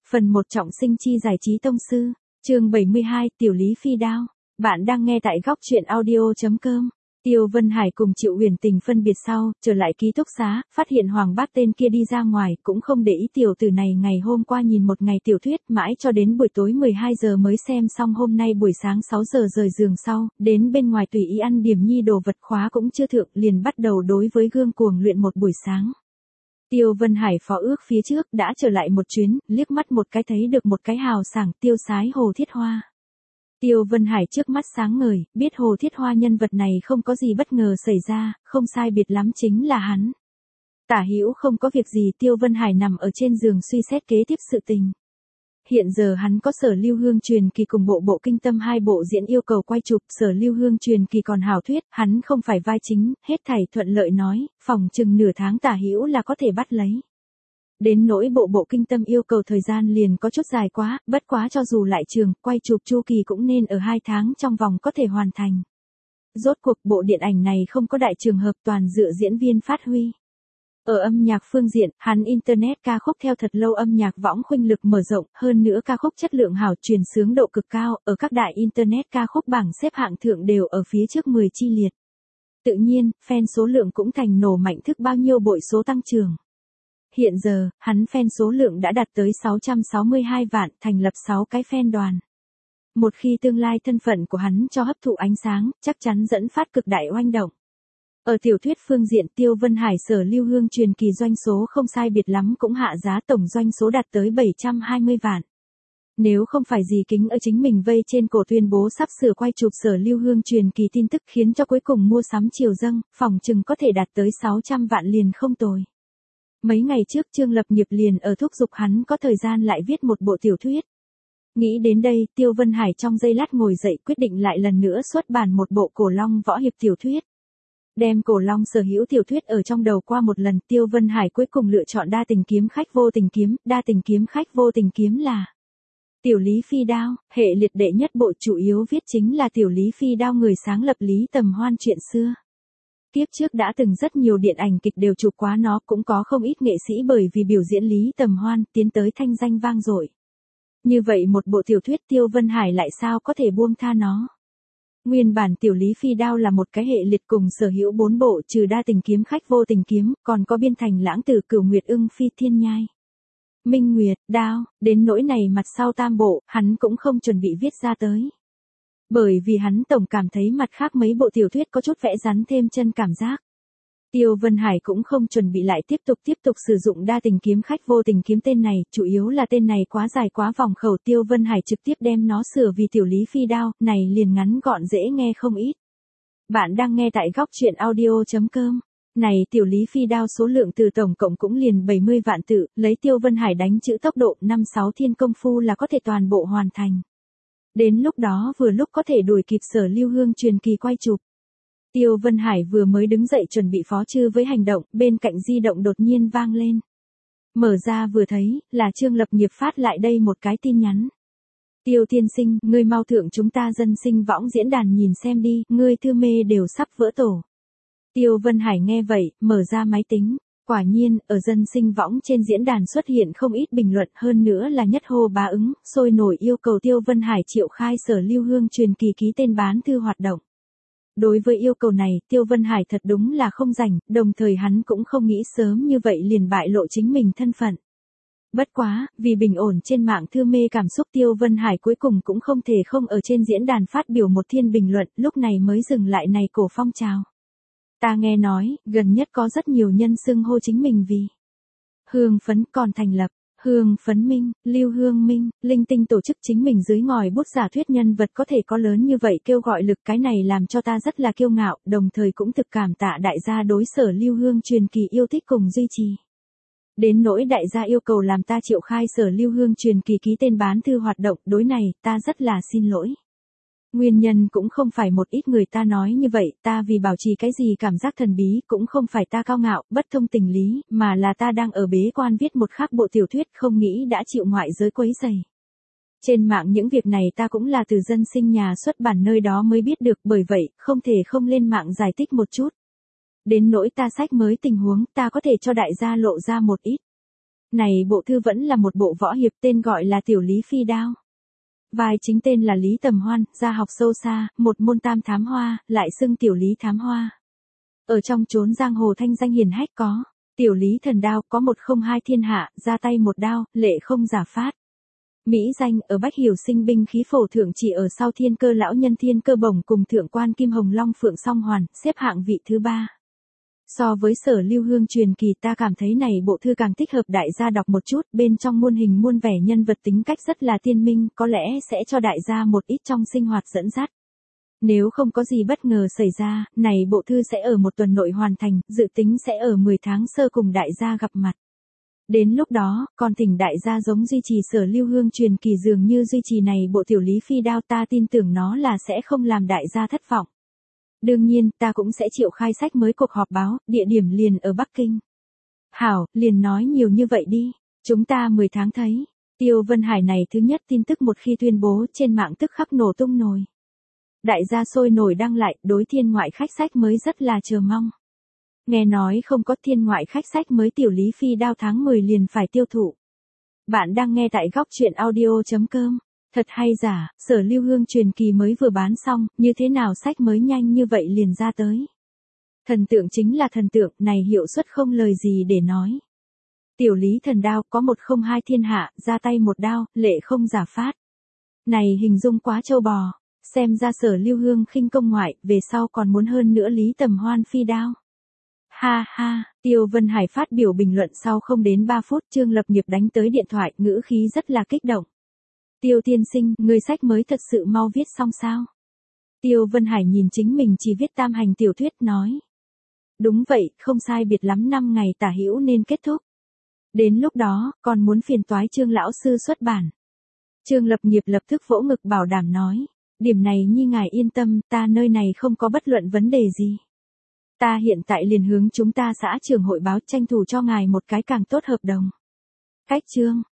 Phần 1 trọng sinh chi giải trí tông sư, chương 72, Tiểu Lý Phi Đao. Bạn đang nghe tại góc truyện audio.com. Tiêu Vân Hải cùng Triệu Huyền Tình phân biệt sau, trở lại ký túc xá, phát hiện Hoàng Bác tên kia đi ra ngoài, cũng không để ý tiểu tử này ngày hôm qua nhìn một ngày tiểu thuyết, mãi cho đến buổi tối 12 giờ mới xem xong, hôm nay buổi sáng 6 giờ rời giường sau, đến bên ngoài tùy ý ăn điểm nhi đồ vật, khóa cũng chưa thượng, liền bắt đầu đối với gương cuồng luyện một buổi sáng. Tiêu Vân Hải phó ước phía trước đã trở lại một chuyến, liếc mắt một cái thấy được một cái hào sảng tiêu sái Hồ Thiết Hoa. Tiêu Vân Hải trước mắt sáng ngời, biết Hồ Thiết Hoa nhân vật này không có gì bất ngờ xảy ra, không sai biệt lắm chính là hắn. Tả hữu không có việc gì, Tiêu Vân Hải nằm ở trên giường suy xét kế tiếp sự tình. Hiện giờ hắn có Sở Lưu Hương truyền kỳ cùng bộ kinh tâm hai bộ diễn yêu cầu quay chụp, Sở Lưu Hương truyền kỳ còn hảo thuyết, hắn không phải vai chính, hết thảy thuận lợi nói, phòng chừng nửa tháng tả hữu là có thể bắt lấy. Đến nỗi bộ kinh tâm yêu cầu thời gian liền có chút dài quá, bất quá cho dù lại trường, quay chụp chu kỳ cũng nên ở 2 tháng trong vòng có thể hoàn thành. Rốt cuộc bộ điện ảnh này không có đại trường hợp, toàn dựa diễn viên phát huy. Ở âm nhạc phương diện, hắn Internet ca khúc theo thật lâu âm nhạc võng khuynh lực mở rộng, hơn nữa ca khúc chất lượng hảo, truyền xướng độ cực cao, ở các đại Internet ca khúc bảng xếp hạng thượng đều ở phía trước 10 chi liệt. Tự nhiên, fan số lượng cũng thành nổ mạnh thức bao nhiêu bội số tăng trưởng. Hiện giờ, hắn fan số lượng đã đạt tới 662 vạn, thành lập 6 cái fan đoàn. Một khi tương lai thân phận của hắn cho hấp thụ ánh sáng, chắc chắn dẫn phát cực đại oanh động. Ở tiểu thuyết phương diện, Tiêu Vân Hải Sở Lưu Hương truyền kỳ doanh số không sai biệt lắm cũng hạ giá, tổng doanh số đạt tới 720 vạn. Nếu không phải gì kính ở chính mình vây trên cổ tuyên bố sắp sửa quay chụp Sở Lưu Hương truyền kỳ tin tức khiến cho cuối cùng mua sắm chiều dâng, phòng chừng có thể đạt tới 600 vạn liền không tồi. Mấy ngày trước Trương Lập Nghiệp liền ở thúc giục hắn có thời gian lại viết một bộ tiểu thuyết. Nghĩ đến đây, Tiêu Vân Hải trong giây lát ngồi dậy, quyết định lại lần nữa xuất bản một bộ Cổ Long võ hiệp tiểu thuyết. Đem Cổ Long sở hữu tiểu thuyết ở trong đầu qua một lần, Tiêu Vân Hải cuối cùng lựa chọn Đa tình kiếm khách vô tình kiếm. Đa tình kiếm khách vô tình kiếm là Tiểu Lý Phi Đao, hệ liệt đệ nhất bộ, chủ yếu viết chính là Tiểu Lý Phi Đao người sáng lập Lý Tầm Hoan chuyện xưa. Tiếp trước đã từng rất nhiều điện ảnh kịch đều chụp quá nó, cũng có không ít nghệ sĩ bởi vì biểu diễn Lý Tầm Hoan tiến tới thanh danh vang dội. Như vậy một bộ tiểu thuyết, Tiêu Vân Hải lại sao có thể buông tha nó. Nguyên bản Tiểu Lý Phi Đao là một cái hệ liệt cùng sở hữu 4 bộ, trừ Đa tình kiếm khách vô tình kiếm, còn có Biên thành lãng tử, Cửu Nguyệt ưng phi thiên nhai, Minh Nguyệt Đao, đến nỗi này mặt sau tam bộ, hắn cũng không chuẩn bị viết ra tới. Bởi vì hắn tổng cảm thấy mặt khác mấy bộ tiểu thuyết có chút vẽ rắn thêm chân cảm giác. Tiêu Vân Hải cũng không chuẩn bị lại tiếp tục sử dụng Đa tình kiếm khách vô tình kiếm tên này, chủ yếu là tên này quá dài quá vòng khẩu, Tiêu Vân Hải trực tiếp đem nó sửa vì Tiểu Lý Phi Đao, này liền ngắn gọn dễ nghe không ít. Bạn đang nghe tại góc truyện audio.com. Này Tiểu Lý Phi Đao số lượng từ tổng cộng cũng liền 70 vạn tự, lấy Tiêu Vân Hải đánh chữ tốc độ 5-6 thiên công phu là có thể toàn bộ hoàn thành. Đến lúc đó vừa lúc có thể đuổi kịp Sở Lưu Hương truyền kỳ quay chụp. Tiêu Vân Hải vừa mới đứng dậy chuẩn bị phó chư với hành động, bên cạnh di động đột nhiên vang lên. Mở ra vừa thấy, là Trương Lập Nghiệp phát lại đây một cái tin nhắn. Tiêu tiên sinh, ngươi mau thượng chúng ta dân sinh võng diễn đàn nhìn xem đi, ngươi thư mê đều sắp vỡ tổ. Tiêu Vân Hải nghe vậy, mở ra máy tính. Quả nhiên, ở dân sinh võng trên diễn đàn xuất hiện không ít bình luận, hơn nữa là nhất hô bá ứng, sôi nổi yêu cầu Tiêu Vân Hải triệu khai Sở Lưu Hương truyền kỳ ký tên bán thư hoạt động. Đối với yêu cầu này, Tiêu Vân Hải thật đúng là không rảnh, đồng thời hắn cũng không nghĩ sớm như vậy liền bại lộ chính mình thân phận. Bất quá, vì bình ổn trên mạng thư mê cảm xúc, Tiêu Vân Hải cuối cùng cũng không thể không ở trên diễn đàn phát biểu một thiên bình luận, lúc này mới dừng lại này cổ phong trào. Ta nghe nói, gần nhất có rất nhiều nhân xưng hô chính mình vì Hương Phấn, còn thành lập Hương Phấn Minh, Lưu Hương Minh, linh tinh tổ chức chính mình dưới ngòi bút giả thuyết nhân vật có thể có lớn như vậy kêu gọi lực, cái này làm cho ta rất là kiêu ngạo, đồng thời cũng thực cảm tạ đại gia đối Sở Lưu Hương truyền kỳ yêu thích cùng duy trì. Đến nỗi đại gia yêu cầu làm ta triệu khai Sở Lưu Hương truyền kỳ ký tên bán thư hoạt động, đối này, ta rất là xin lỗi. Nguyên nhân cũng không phải một ít người ta nói như vậy, ta vì bảo trì cái gì cảm giác thần bí, cũng không phải ta cao ngạo, bất thông tình lý, mà là ta đang ở bế quan viết một khác bộ tiểu thuyết, không nghĩ đã chịu ngoại giới quấy rầy. Trên mạng những việc này ta cũng là từ dân sinh nhà xuất bản nơi đó mới biết được, bởi vậy, không thể không lên mạng giải thích một chút. Đến nỗi ta sách mới tình huống, ta có thể cho đại gia lộ ra một ít. Này bộ thư vẫn là một bộ võ hiệp tên gọi là Tiểu Lý Phi Đao. Vai chính tên là Lý Tầm Hoan, gia học sâu xa, một môn tam thám hoa, lại xưng Tiểu Lý Thám Hoa. Ở trong chốn giang hồ thanh danh hiển hách có, Tiểu Lý Thần Đao có 102 thiên hạ, ra tay một đao, lệ không giả phát. Mỹ danh ở Bách Hiểu Sinh binh khí phổ thượng chỉ ở sau Thiên Cơ lão nhân Thiên Cơ Bổng cùng thượng quan Kim Hồng Long Phượng Song Hoàn, xếp hạng vị thứ 3. So với Sở Lưu Hương truyền kỳ ta cảm thấy này bộ thư càng thích hợp đại gia đọc một chút, bên trong muôn hình muôn vẻ nhân vật tính cách rất là tiên minh, có lẽ sẽ cho đại gia một ít trong sinh hoạt dẫn dắt. Nếu không có gì bất ngờ xảy ra, này bộ thư sẽ ở một tuần nội hoàn thành, dự tính sẽ ở 10 tháng sơ cùng đại gia gặp mặt. Đến lúc đó, còn thỉnh đại gia giống duy trì Sở Lưu Hương truyền kỳ dường như duy trì này bộ Tiểu Lý Phi Đao, ta tin tưởng nó là sẽ không làm đại gia thất vọng. Đương nhiên, ta cũng sẽ triệu khai sách mới cuộc họp báo, địa điểm liền ở Bắc Kinh. Hảo, liền nói nhiều như vậy đi, chúng ta 10 tháng thấy. Tiêu Vân Hải này thứ nhất tin tức một khi tuyên bố trên mạng tức khắc nổ tung nồi. Đại gia sôi nổi đăng lại, đối thiên ngoại khách sách mới rất là chờ mong. Nghe nói không có thiên ngoại khách sách mới Tiểu Lý Phi Đao tháng 10 liền phải tiêu thụ. Bạn đang nghe tại góc truyện audio.com. Thật hay giả, Sở Lưu Hương truyền kỳ mới vừa bán xong, như thế nào sách mới nhanh như vậy liền ra tới. Thần tượng chính là thần tượng, này hiệu suất không lời gì để nói. Tiểu Lý Thần Đao có 102 thiên hạ, ra tay một đao, lệ không giả phát. Này hình dung quá trâu bò, xem ra Sở Lưu Hương khinh công ngoại, về sau còn muốn hơn nữa Lý Tầm Hoan phi đao. Ha ha, Tiêu Vân Hải phát biểu bình luận sau không đến 3 phút, Trương Lập Nghiệp đánh tới điện thoại, ngữ khí rất là kích động. Tiêu tiên sinh, người sách mới thật sự mau viết xong sao? Tiêu Vân Hải nhìn chính mình chỉ viết tam hành tiểu thuyết nói. Đúng vậy, không sai biệt lắm 5 ngày tả hữu nên kết thúc. Đến lúc đó, còn muốn phiền toái Trương lão sư xuất bản. Trương Lập Nghiệp lập tức vỗ ngực bảo đảm nói. Điểm này nhi ngài yên tâm, ta nơi này không có bất luận vấn đề gì. Ta hiện tại liền hướng chúng ta xã trưởng hội báo tranh thủ cho ngài một cái càng tốt hợp đồng. Cách chương.